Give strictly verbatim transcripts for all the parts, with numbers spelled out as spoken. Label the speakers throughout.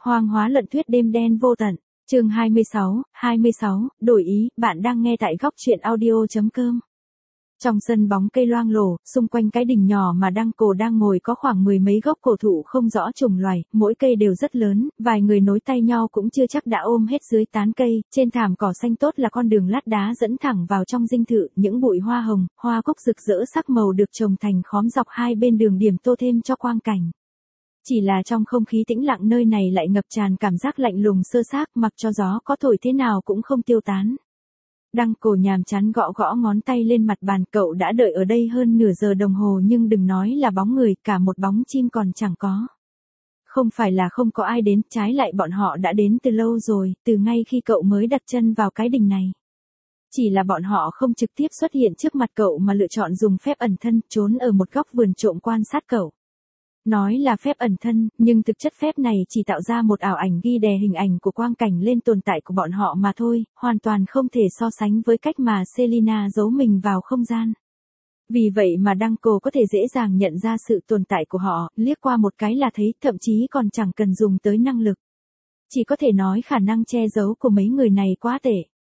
Speaker 1: Hoang hóa lận thuyết đêm đen vô tận. Chương hai mươi sáu, hai mươi sáu, đổi ý, bạn đang nghe tại góc truyện audio.com. Trong sân bóng cây loang lổ, xung quanh cái đình nhỏ mà Đăng Cổ đang ngồi có khoảng mười mấy gốc cổ thụ không rõ chủng loài, mỗi cây đều rất lớn, vài người nối tay nhau cũng chưa chắc đã ôm hết dưới tán cây, trên thảm cỏ xanh tốt là con đường lát đá dẫn thẳng vào trong dinh thự, những bụi hoa hồng, hoa cúc rực rỡ sắc màu được trồng thành khóm dọc hai bên đường điểm tô thêm cho quang cảnh. Chỉ là trong không khí tĩnh lặng nơi này lại ngập tràn cảm giác lạnh lùng sơ xác, mặc cho gió có thổi thế nào cũng không tiêu tán. Đăng Cổ nhàm chán gõ gõ ngón tay lên mặt bàn, cậu đã đợi ở đây hơn nửa giờ đồng hồ nhưng đừng nói là bóng người, cả một bóng chim còn chẳng có. Không phải là không có ai đến, trái lại bọn họ đã đến từ lâu rồi, từ ngay khi cậu mới đặt chân vào cái đình này. Chỉ là bọn họ không trực tiếp xuất hiện trước mặt cậu mà lựa chọn dùng phép ẩn thân, trốn ở một góc vườn trộm quan sát cậu. Nói là phép ẩn thân, nhưng thực chất phép này chỉ tạo ra một ảo ảnh ghi đè hình ảnh của quang cảnh lên tồn tại của bọn họ mà thôi, hoàn toàn không thể so sánh với cách mà Selina giấu mình vào không gian. Vì vậy mà Đăng Cổ có thể dễ dàng nhận ra sự tồn tại của họ, liếc qua một cái là thấy, thậm chí còn chẳng cần dùng tới năng lực. Chỉ có thể nói khả năng che giấu của mấy người này quá tệ.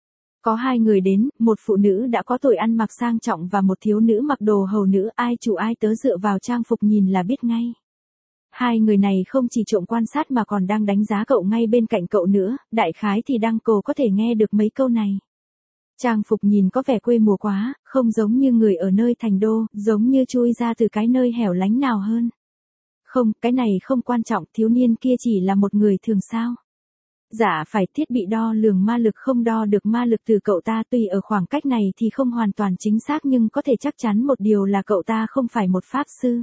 Speaker 1: Có hai người đến, một phụ nữ đã có tuổi ăn mặc sang trọng và một thiếu nữ mặc đồ hầu nữ, ai chủ ai tớ dựa vào trang phục nhìn là biết ngay. Hai người này không chỉ trộm quan sát mà còn đang đánh giá cậu ngay bên cạnh cậu nữa, đại khái thì Đăng Cổ có thể nghe được mấy câu này. Trang phục nhìn có vẻ quê mùa quá, không giống như người ở nơi thành đô, giống như chui ra từ cái nơi hẻo lánh nào hơn. Không, cái này không quan trọng, thiếu niên kia chỉ là một người thường sao. Dạ phải, thiết bị đo lường ma lực không đo được ma lực từ cậu ta, tuy ở khoảng cách này thì không hoàn toàn chính xác nhưng có thể chắc chắn một điều là cậu ta không phải một pháp sư.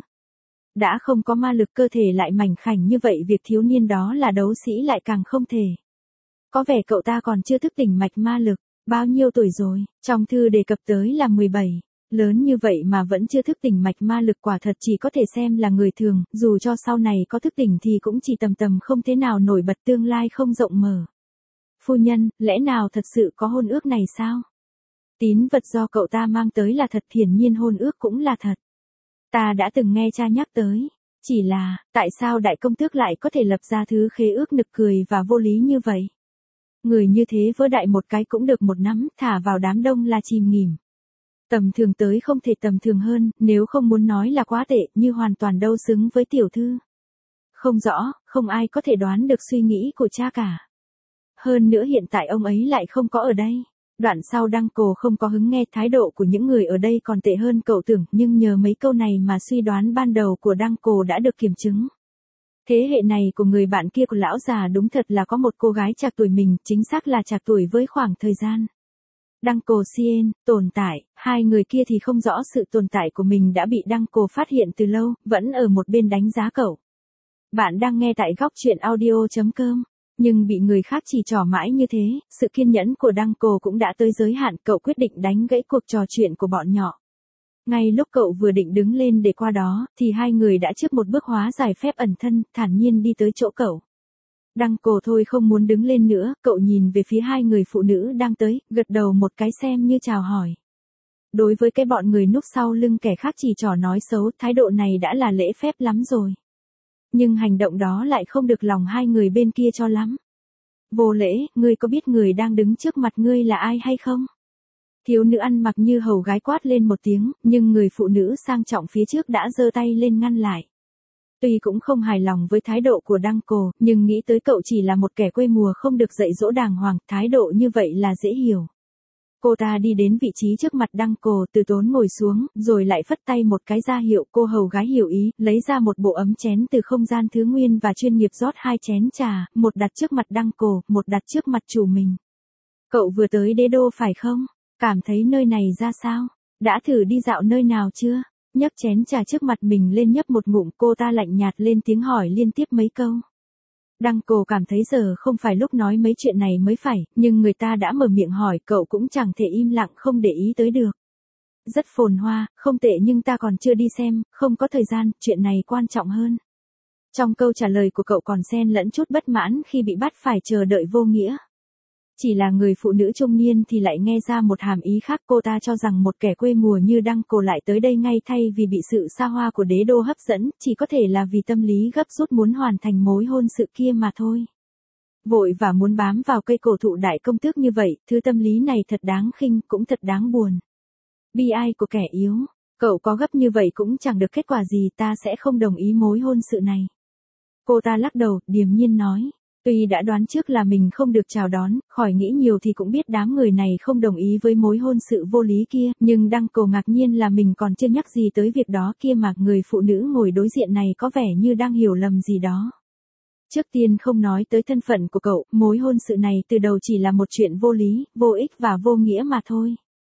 Speaker 1: Đã không có ma lực, cơ thể lại mảnh khảnh như vậy, việc thiếu niên đó là đấu sĩ lại càng không thể. Có vẻ cậu ta còn chưa thức tỉnh mạch ma lực. Bao nhiêu tuổi rồi? Trong thư đề cập tới là mười bảy. Lớn như vậy mà vẫn chưa thức tỉnh mạch ma lực, quả thật chỉ có thể xem là người thường, dù cho sau này có thức tỉnh thì cũng chỉ tầm tầm không thế nào nổi bật, tương lai không rộng mở. Phu nhân, lẽ nào thật sự có hôn ước này sao? Tín vật do cậu ta mang tới là thật, hiển nhiên hôn ước cũng là thật. Ta đã từng nghe cha nhắc tới. Chỉ là, tại sao đại công tước lại có thể lập ra thứ khế ước nực cười và vô lý như vậy? Người như thế vỡ đại một cái cũng được một nắm, thả vào đám đông là chìm nghỉm. Tầm thường tới không thể tầm thường hơn, nếu không muốn nói là quá tệ, như hoàn toàn đâu xứng với tiểu thư. Không rõ, không ai có thể đoán được suy nghĩ của cha cả. Hơn nữa hiện tại ông ấy lại không có ở đây. Đoạn sau Đăng Cổ không có hứng nghe, thái độ của những người ở đây còn tệ hơn cậu tưởng, nhưng nhờ mấy câu này mà suy đoán ban đầu của Đăng Cổ đã được kiểm chứng. Thế hệ này của người bạn kia của lão già đúng thật là có một cô gái trạc tuổi mình, chính xác là trạc tuổi với khoảng thời gian. Đăng Cổ Sien, tồn tại, hai người kia thì không rõ sự tồn tại của mình đã bị Đăng Cổ phát hiện từ lâu, vẫn ở một bên đánh giá cậu. Bạn đang nghe tại góc truyện audio.com, nhưng bị người khác chỉ trỏ mãi như thế, sự kiên nhẫn của Đăng Cổ cũng đã tới giới hạn, cậu quyết định đánh gãy cuộc trò chuyện của bọn nhỏ. Ngay lúc cậu vừa định đứng lên để qua đó, thì hai người đã trước một bước hóa giải phép ẩn thân, thản nhiên đi tới chỗ cậu. Đăng Cổ thôi không muốn đứng lên nữa, cậu nhìn về phía hai người phụ nữ đang tới, gật đầu một cái xem như chào hỏi. Đối với cái bọn người núp sau lưng kẻ khác chỉ trỏ nói xấu, thái độ này đã là lễ phép lắm rồi. Nhưng hành động đó lại không được lòng hai người bên kia cho lắm. Vô lễ, ngươi có biết người đang đứng trước mặt ngươi là ai hay không? Thiếu nữ ăn mặc như hầu gái quát lên một tiếng, nhưng người phụ nữ sang trọng phía trước đã giơ tay lên ngăn lại. Tuy cũng không hài lòng với thái độ của Đăng Cổ, nhưng nghĩ tới cậu chỉ là một kẻ quê mùa không được dạy dỗ đàng hoàng, thái độ như vậy là dễ hiểu. Cô ta đi đến vị trí trước mặt Đăng Cổ, từ tốn ngồi xuống, rồi lại phất tay một cái ra hiệu, cô hầu gái hiểu ý, lấy ra một bộ ấm chén từ không gian thứ nguyên và chuyên nghiệp rót hai chén trà, một đặt trước mặt Đăng Cổ, một đặt trước mặt chủ mình. Cậu vừa tới đế đô phải không? Cảm thấy nơi này ra sao? Đã thử đi dạo nơi nào chưa? Nhấc chén trà trước mặt mình lên nhấp một ngụm, cô ta lạnh nhạt lên tiếng hỏi liên tiếp mấy câu. Đăng Cổ cảm thấy giờ không phải lúc nói mấy chuyện này mới phải, nhưng người ta đã mở miệng hỏi, cậu cũng chẳng thể im lặng không để ý tới được. Rất phồn hoa, không tệ nhưng ta còn chưa đi xem, không có thời gian, chuyện này quan trọng hơn. Trong câu trả lời của cậu còn xen lẫn chút bất mãn khi bị bắt phải chờ đợi vô nghĩa. Chỉ là người phụ nữ trung niên thì lại nghe ra một hàm ý khác, cô ta cho rằng một kẻ quê mùa như Đăng Cổ lại tới đây ngay thay vì bị sự xa hoa của đế đô hấp dẫn, chỉ có thể là vì tâm lý gấp rút muốn hoàn thành mối hôn sự kia mà thôi. Vội và muốn bám vào cây cổ thụ đại công tước như vậy, thứ tâm lý này thật đáng khinh, cũng thật đáng buồn. Bi ai của kẻ yếu, cậu có gấp như vậy cũng chẳng được kết quả gì, ta sẽ không đồng ý mối hôn sự này. Cô ta lắc đầu, điềm nhiên nói. Tuy đã đoán trước là mình không được chào đón, khỏi nghĩ nhiều thì cũng biết đám người này không đồng ý với mối hôn sự vô lý kia, nhưng Đăng Cổ ngạc nhiên là mình còn chưa nhắc gì tới việc đó kia mà người phụ nữ ngồi đối diện này có vẻ như đang hiểu lầm gì đó. Trước tiên không nói tới thân phận của cậu, mối hôn sự này từ đầu chỉ là một chuyện vô lý, vô ích và vô nghĩa mà thôi.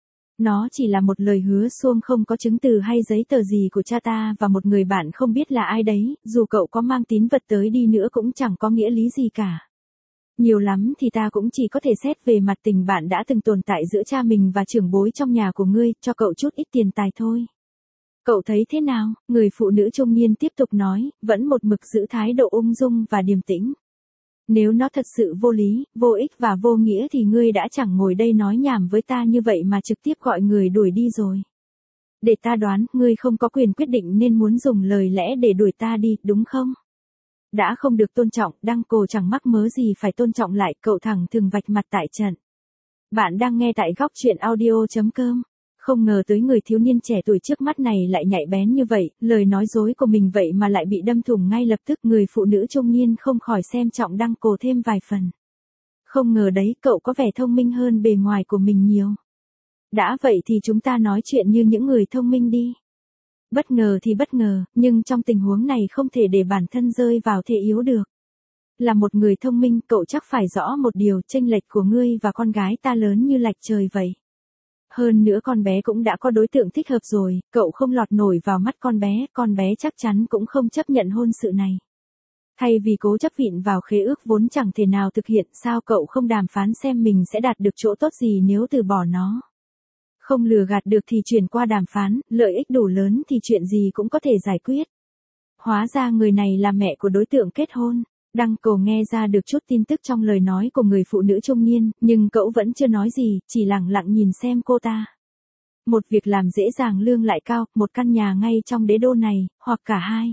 Speaker 1: Nó chỉ là một lời hứa suông không có chứng từ hay giấy tờ gì của cha ta và một người bạn không biết là ai đấy, dù cậu có mang tín vật tới đi nữa cũng chẳng có nghĩa lý gì cả. Nhiều lắm thì ta cũng chỉ có thể xét về mặt tình bạn đã từng tồn tại giữa cha mình và trưởng bối trong nhà của ngươi, cho cậu chút ít tiền tài thôi. Cậu thấy thế nào? Người phụ nữ trung niên tiếp tục nói, vẫn một mực giữ thái độ ung dung và điềm tĩnh. Nếu nó thật sự vô lý, vô ích và vô nghĩa thì ngươi đã chẳng ngồi đây nói nhảm với ta như vậy mà trực tiếp gọi người đuổi đi rồi. Để ta đoán, ngươi không có quyền quyết định nên muốn dùng lời lẽ để đuổi ta đi, đúng không? Đã không được tôn trọng, Đăng Cổ chẳng mắc mớ gì phải tôn trọng lại, cậu thẳng thừng vạch mặt tại trận. Bạn đang nghe tại góc truyện audio chấm com. Không ngờ tới người thiếu niên trẻ tuổi trước mắt này lại nhạy bén như vậy, lời nói dối của mình vậy mà lại bị đâm thủng ngay lập tức, người phụ nữ trung niên không khỏi xem trọng Đăng Cổ thêm vài phần. Không ngờ đấy, cậu có vẻ thông minh hơn bề ngoài của mình nhiều. Đã vậy thì chúng ta nói chuyện như những người thông minh đi. Bất ngờ thì bất ngờ, nhưng trong tình huống này không thể để bản thân rơi vào thế yếu được. Là một người thông minh, cậu chắc phải rõ một điều, chênh lệch của ngươi và con gái ta lớn như lệch trời vậy. Hơn nữa con bé cũng đã có đối tượng thích hợp rồi, cậu không lọt nổi vào mắt con bé, con bé chắc chắn cũng không chấp nhận hôn sự này. Thay vì cố chấp vịn vào khế ước vốn chẳng thể nào thực hiện, sao cậu không đàm phán xem mình sẽ đạt được chỗ tốt gì nếu từ bỏ nó. Không lừa gạt được thì chuyển qua đàm phán, lợi ích đủ lớn thì chuyện gì cũng có thể giải quyết. Hóa ra người này là mẹ của đối tượng kết hôn. Đăng Cổ nghe ra được chút tin tức trong lời nói của người phụ nữ trung niên, nhưng cậu vẫn chưa nói gì, chỉ lặng lặng nhìn xem cô ta. Một việc làm dễ dàng lương lại cao, một căn nhà ngay trong đế đô này, hoặc cả hai.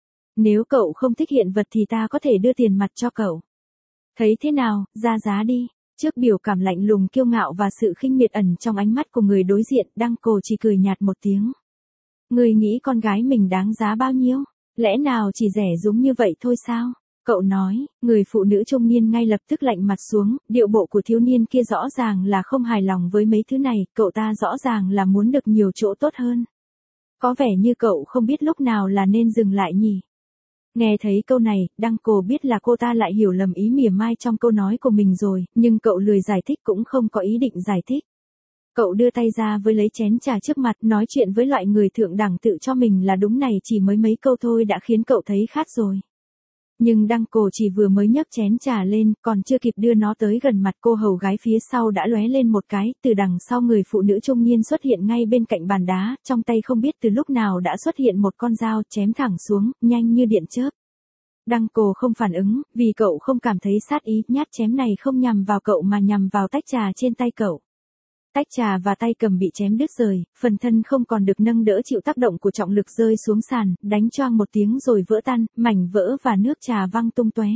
Speaker 1: Nếu cậu không thích hiện vật thì ta có thể đưa tiền mặt cho cậu. Thấy thế nào, ra giá đi. Trước biểu cảm lạnh lùng kiêu ngạo và sự khinh miệt ẩn trong ánh mắt của người đối diện, Đăng Cổ chỉ cười nhạt một tiếng. Người nghĩ con gái mình đáng giá bao nhiêu? Lẽ nào chỉ rẻ rúng như vậy thôi sao? Cậu nói, người phụ nữ trung niên ngay lập tức lạnh mặt xuống, điệu bộ của thiếu niên kia rõ ràng là không hài lòng với mấy thứ này, cậu ta rõ ràng là muốn được nhiều chỗ tốt hơn. Có vẻ như cậu không biết lúc nào là nên dừng lại nhỉ. Nghe thấy câu này, Đăng Cổ biết là cô ta lại hiểu lầm ý mỉa mai trong câu nói của mình rồi, nhưng cậu lười giải thích cũng không có ý định giải thích. Cậu đưa tay ra với lấy chén trà trước mặt, nói chuyện với loại người thượng đẳng tự cho mình là đúng này chỉ mới mấy câu thôi đã khiến cậu thấy khát rồi. Nhưng Đăng Cổ chỉ vừa mới nhấc chén trà lên, còn chưa kịp đưa nó tới gần mặt cô hầu gái phía sau đã lóe lên một cái, từ đằng sau người phụ nữ trung niên xuất hiện ngay bên cạnh bàn đá, trong tay không biết từ lúc nào đã xuất hiện một con dao chém thẳng xuống, nhanh như điện chớp. Đăng Cổ không phản ứng, vì cậu không cảm thấy sát ý, nhát chém này không nhằm vào cậu mà nhằm vào tách trà trên tay cậu. Tách trà và tay cầm bị chém đứt rời, phần thân không còn được nâng đỡ chịu tác động của trọng lực rơi xuống sàn, đánh choang một tiếng rồi vỡ tan, mảnh vỡ và nước trà văng tung tóe.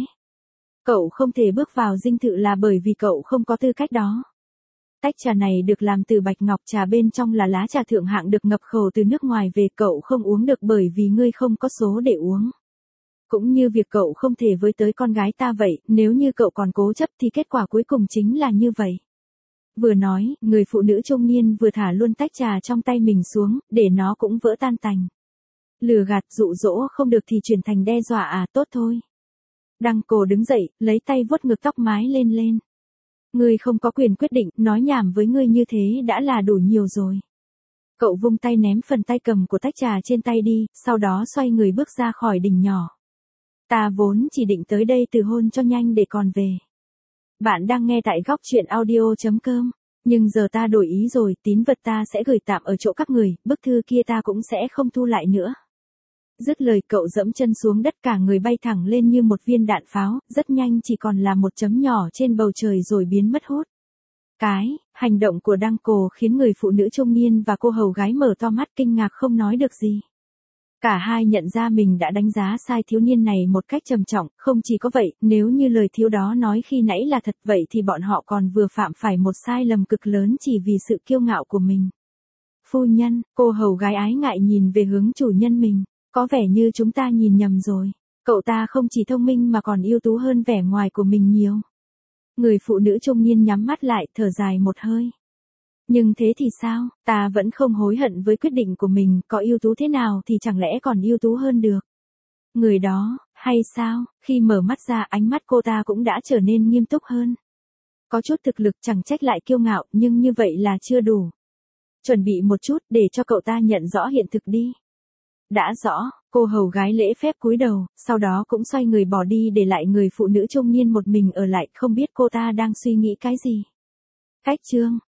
Speaker 1: Cậu không thể bước vào dinh thự là bởi vì cậu không có tư cách đó. Tách trà này được làm từ bạch ngọc, trà bên trong là lá trà thượng hạng được ngập khẩu từ nước ngoài về, cậu không uống được bởi vì ngươi không có số để uống. Cũng như việc cậu không thể với tới con gái ta vậy, nếu như cậu còn cố chấp thì kết quả cuối cùng chính là như vậy. Vừa nói, người phụ nữ trung niên vừa thả luôn tách trà trong tay mình xuống, để nó cũng vỡ tan tành. Lừa gạt dụ dỗ không được thì chuyển thành đe dọa à, tốt thôi. Đăng Cổ đứng dậy, lấy tay vuốt ngực tóc mái lên lên. Ngươi không có quyền quyết định, nói nhảm với ngươi như thế đã là đủ nhiều rồi. Cậu vung tay ném phần tay cầm của tách trà trên tay đi, sau đó xoay người bước ra khỏi đình nhỏ. Ta vốn chỉ định tới đây từ hôn cho nhanh để còn về. Bạn đang nghe tại góc truyện audio chấm com, nhưng giờ ta đổi ý rồi, tín vật ta sẽ gửi tạm ở chỗ các người, bức thư kia ta cũng sẽ không thu lại nữa. Dứt lời cậu dẫm chân xuống đất cả người bay thẳng lên như một viên đạn pháo, rất nhanh chỉ còn là một chấm nhỏ trên bầu trời rồi biến mất hút. Cái, hành động của Đăng Cổ khiến người phụ nữ trung niên và cô hầu gái mở to mắt kinh ngạc không nói được gì. Cả hai nhận ra mình đã đánh giá sai thiếu niên này một cách trầm trọng, không chỉ có vậy, nếu như lời thiếu đó nói khi nãy là thật vậy thì bọn họ còn vừa phạm phải một sai lầm cực lớn chỉ vì sự kiêu ngạo của mình. Phu nhân, cô hầu gái ái ngại nhìn về hướng chủ nhân mình, có vẻ như chúng ta nhìn nhầm rồi, cậu ta không chỉ thông minh mà còn ưu tú hơn vẻ ngoài của mình nhiều. Người phụ nữ trung niên nhắm mắt lại thở dài một hơi. Nhưng thế thì sao, ta vẫn không hối hận với quyết định của mình, có ưu tú thế nào thì chẳng lẽ còn ưu tú hơn được. Người đó, hay sao, khi mở mắt ra ánh mắt cô ta cũng đã trở nên nghiêm túc hơn. Có chút thực lực chẳng trách lại kiêu ngạo, nhưng như vậy là chưa đủ. Chuẩn bị một chút để cho cậu ta nhận rõ hiện thực đi. Đã rõ, cô hầu gái lễ phép cúi đầu, sau đó cũng xoay người bỏ đi để lại người phụ nữ trung niên một mình ở lại, không biết cô ta đang suy nghĩ cái gì. Cách chương